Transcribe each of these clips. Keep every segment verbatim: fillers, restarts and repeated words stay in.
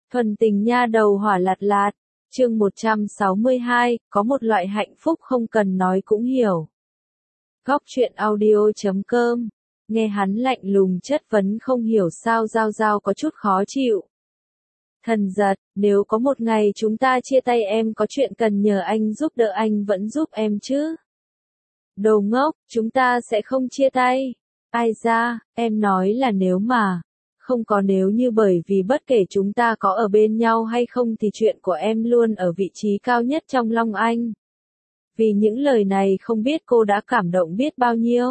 Thuần tình nha đầu hỏa lạt lạt, chương một trăm sáu mươi hai, có một loại hạnh phúc không cần nói cũng hiểu. Góc truyện audio chấm com, nghe hắn lạnh lùng chất vấn không hiểu sao Giao Giao có chút khó chịu. Thần giật, nếu có một ngày chúng ta chia tay em có chuyện cần nhờ anh giúp đỡ anh vẫn giúp em chứ? Đồ ngốc, chúng ta sẽ không chia tay. Ai ra, em nói là nếu mà. Không có nếu như bởi vì bất kể chúng ta có ở bên nhau hay không thì chuyện của em luôn ở vị trí cao nhất trong lòng anh. Vì những lời này không biết cô đã cảm động biết bao nhiêu.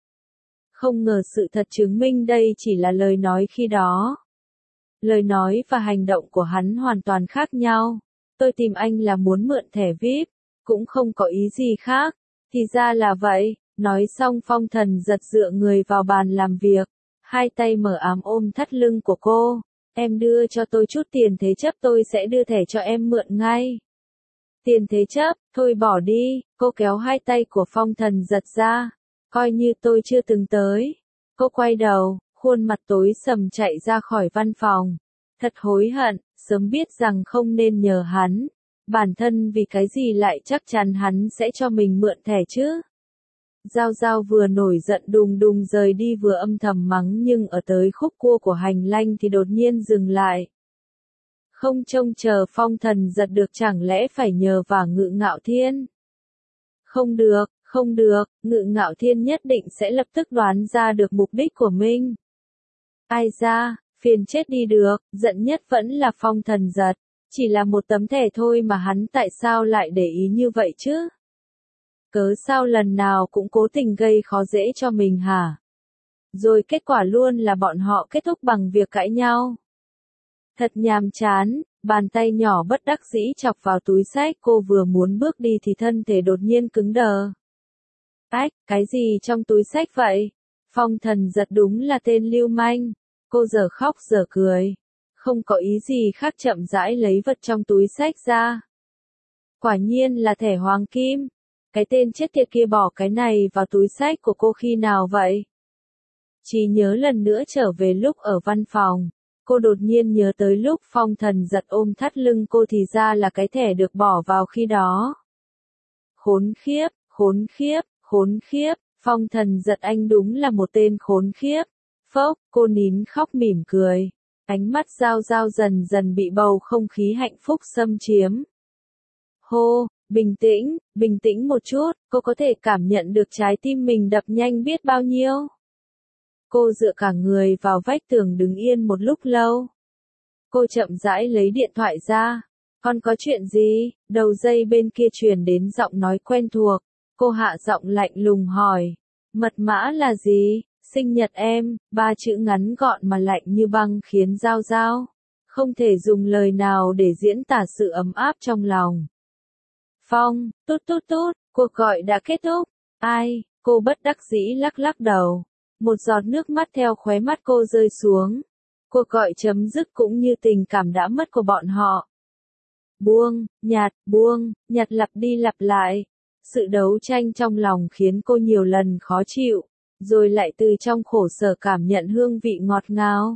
Không ngờ sự thật chứng minh đây chỉ là lời nói khi đó. Lời nói và hành động của hắn hoàn toàn khác nhau. Tôi tìm anh là muốn mượn thẻ vi ai pi, cũng không có ý gì khác. Thì ra là vậy, nói xong Phong Thần giật dựa người vào bàn làm việc. Hai tay mở ám ôm thắt lưng của cô. Em đưa cho tôi chút tiền thế chấp tôi sẽ đưa thẻ cho em mượn ngay. Tiền thế chấp, thôi bỏ đi, cô kéo hai tay của Phong Thần giật ra. Coi như tôi chưa từng tới. Cô quay đầu, khuôn mặt tối sầm chạy ra khỏi văn phòng. Thật hối hận, sớm biết rằng không nên nhờ hắn. Bản thân vì cái gì lại chắc chắn hắn sẽ cho mình mượn thẻ chứ? Giao Giao vừa nổi giận đùng đùng rời đi vừa âm thầm mắng nhưng ở tới khúc cua của hành lang thì đột nhiên dừng lại. Không trông chờ Phong Thần giật được chẳng lẽ phải nhờ vào Ngự Ngạo Thiên? Không được, không được, Ngự Ngạo Thiên nhất định sẽ lập tức đoán ra được mục đích của mình. Ai ra, phiền chết đi được, giận nhất vẫn là Phong Thần giật. Chỉ là một tấm thẻ thôi mà hắn tại sao lại để ý như vậy chứ? Cớ sao lần nào cũng cố tình gây khó dễ cho mình hả? Rồi kết quả luôn là bọn họ kết thúc bằng việc cãi nhau. Thật nhàm chán, bàn tay nhỏ bất đắc dĩ chọc vào túi xách cô vừa muốn bước đi thì thân thể đột nhiên cứng đờ. Ách, cái gì trong túi xách vậy? Phong Thần giật đúng là tên lưu manh. Cô giờ khóc giờ cười. Không có ý gì khác chậm rãi lấy vật trong túi xách ra. Quả nhiên là thẻ hoàng kim. Cái tên chết tiệt kia bỏ cái này vào túi xách của cô khi nào vậy? Chỉ nhớ lần nữa trở về lúc ở văn phòng. Cô đột nhiên nhớ tới lúc Phong Thần giật ôm thắt lưng cô thì ra là cái thẻ được bỏ vào khi đó. Khốn khiếp, khốn khiếp, khốn khiếp, Phong Thần giật anh đúng là một tên khốn khiếp. Phốc, cô nín khóc mỉm cười. Ánh mắt Giao Giao dần dần bị bầu không khí hạnh phúc xâm chiếm. Hô, bình tĩnh, bình tĩnh một chút, cô có thể cảm nhận được trái tim mình đập nhanh biết bao nhiêu. Cô dựa cả người vào vách tường đứng yên một lúc lâu. Cô chậm rãi lấy điện thoại ra. Con có chuyện gì? Đầu dây bên kia truyền đến giọng nói quen thuộc. Cô hạ giọng lạnh lùng hỏi. Mật mã là gì? Sinh nhật em, ba chữ ngắn gọn mà lạnh như băng khiến Giao Giao không thể dùng lời nào để diễn tả sự ấm áp trong lòng. Phong, tút tút tút, cuộc gọi đã kết thúc. Ai, cô bất đắc dĩ lắc lắc đầu. Một giọt nước mắt theo khóe mắt cô rơi xuống. Cuộc gọi chấm dứt cũng như tình cảm đã mất của bọn họ. Buông, nhạt, buông, nhạt lặp đi lặp lại. Sự đấu tranh trong lòng khiến cô nhiều lần khó chịu. Rồi lại từ trong khổ sở cảm nhận hương vị ngọt ngào.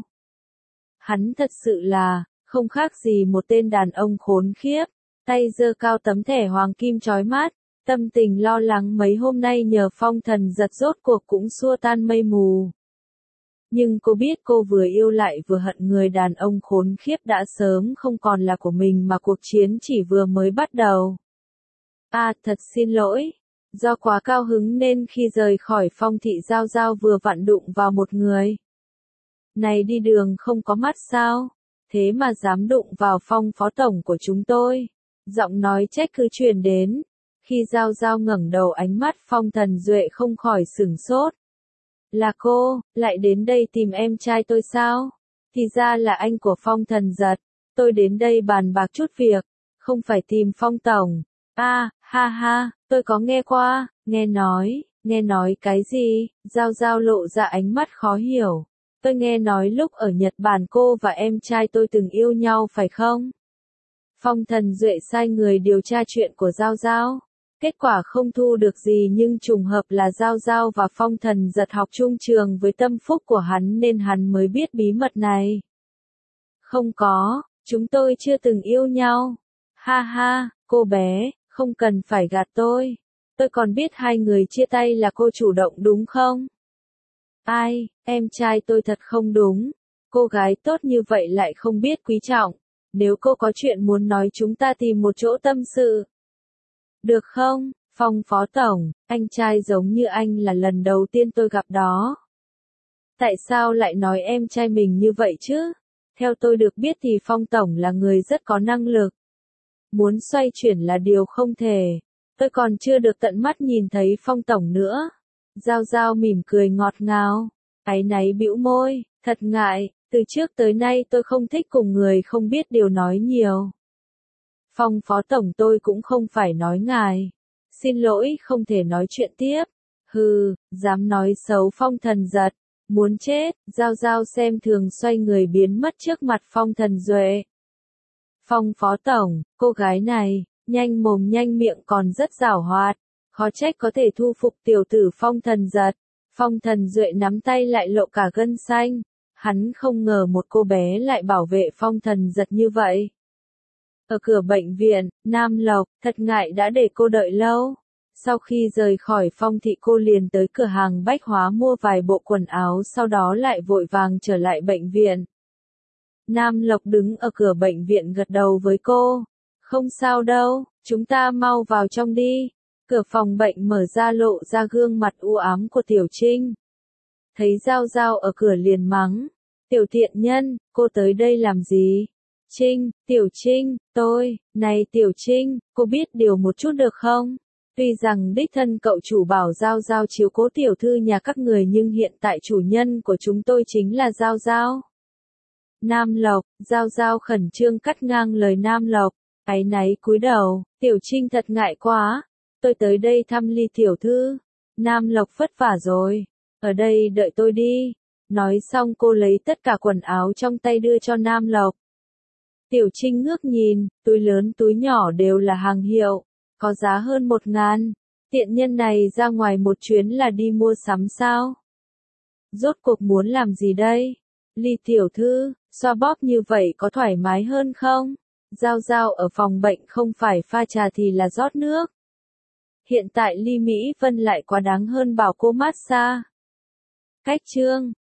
Hắn thật sự là, không khác gì một tên đàn ông khốn khiếp. Tay giơ cao tấm thẻ hoàng kim chói mắt. Tâm tình lo lắng mấy hôm nay nhờ Phong Thần giật rốt cuộc cũng xua tan mây mù. Nhưng cô biết cô vừa yêu lại vừa hận người đàn ông khốn khiếp đã sớm không còn là của mình mà cuộc chiến chỉ vừa mới bắt đầu. À, thật xin lỗi. Do quá cao hứng nên khi rời khỏi Phong thị Giao Giao vừa vặn đụng vào một người. Này đi đường không có mắt sao? Thế mà dám đụng vào Phong phó tổng của chúng tôi. Giọng nói trách cứ truyền đến. Khi Giao Giao ngẩng đầu ánh mắt Phong Thần Duệ không khỏi sửng sốt. Là cô, lại đến đây tìm em trai tôi sao? Thì ra là anh của Phong Thần giật. Tôi đến đây bàn bạc chút việc. Không phải tìm Phong tổng. À, ha ha, tôi có nghe qua, nghe nói, nghe nói cái gì? Giao Giao lộ ra ánh mắt khó hiểu. Tôi nghe nói lúc ở Nhật Bản cô và em trai tôi từng yêu nhau phải không? Phong Thần Duệ sai người điều tra chuyện của Giao Giao. Kết quả không thu được gì nhưng trùng hợp là Giao Giao và Phong Thần giật học chung trường với tâm phúc của hắn nên hắn mới biết bí mật này. Không có, Chúng tôi chưa từng yêu nhau. Ha ha, cô bé, không cần phải gạt tôi. Tôi còn biết hai người chia tay là cô chủ động đúng không? Ai, em trai tôi thật không đúng. Cô gái tốt như vậy lại không biết quý trọng. Nếu cô có chuyện muốn nói chúng ta tìm một chỗ tâm sự. Được không, Phong phó tổng, anh trai giống như anh là lần đầu tiên tôi gặp đó. Tại sao lại nói em trai mình như vậy chứ? Theo tôi được biết thì Phong tổng là người rất có năng lực. Muốn xoay chuyển là điều không thể. Tôi còn chưa được tận mắt nhìn thấy Phong tổng nữa. Giao Giao mỉm cười ngọt ngào. Áy náy bĩu môi, thật ngại, từ trước tới nay tôi không thích cùng người không biết điều nói nhiều. Phong phó tổng tôi cũng không phải nói ngài. Xin lỗi không thể nói chuyện tiếp. Hừ, dám nói xấu Phong Thần Giật. Muốn chết, Giao Giao xem thường xoay người biến mất trước mặt Phong Thần Duệ. Phong phó tổng, cô gái này, nhanh mồm nhanh miệng còn rất giảo hoạt. Khó trách có thể thu phục tiểu tử Phong Thần Giật. Phong Thần Duệ nắm tay lại lộ cả gân xanh. Hắn không ngờ một cô bé lại bảo vệ Phong Thần Giật như vậy. Ở cửa bệnh viện, Nam Lộc, thật ngại đã để cô đợi lâu. Sau khi rời khỏi Phong thị cô liền tới cửa hàng bách hóa mua vài bộ quần áo sau đó lại vội vàng trở lại bệnh viện. Nam Lộc đứng ở cửa bệnh viện gật đầu với cô. Không sao đâu, chúng ta mau vào trong đi. Cửa phòng bệnh mở ra lộ ra gương mặt u ám của Tiểu Trinh. Thấy Giao Giao ở cửa liền mắng. Tiểu tiện nhân, cô tới đây làm gì? Trinh, Tiểu Trinh, tôi, này Tiểu Trinh, cô biết điều một chút được không? Tuy rằng đích thân cậu chủ bảo Giao Giao chiếu cố tiểu thư nhà các người nhưng hiện tại chủ nhân của chúng tôi chính là Giao Giao. Nam Lộc, Giao Giao khẩn trương cắt ngang lời Nam Lộc, áy náy cúi đầu, Tiểu Trinh thật ngại quá, tôi tới đây thăm ly tiểu thư. Nam Lộc vất vả rồi, ở đây đợi tôi đi. Nói xong cô lấy tất cả quần áo trong tay đưa cho Nam Lộc. Tiểu Trinh ngước nhìn, túi lớn túi nhỏ đều là hàng hiệu, có giá hơn một ngàn. Tiện nhân này ra ngoài một chuyến là đi mua sắm sao? Rốt cuộc muốn làm gì đây? Ly tiểu thư, xoa bóp như vậy có thoải mái hơn không? Giao Giao ở phòng bệnh không phải pha trà thì là rót nước. Hiện tại Ly Mỹ Vân lại quá đáng hơn bảo cô massage. Cách chương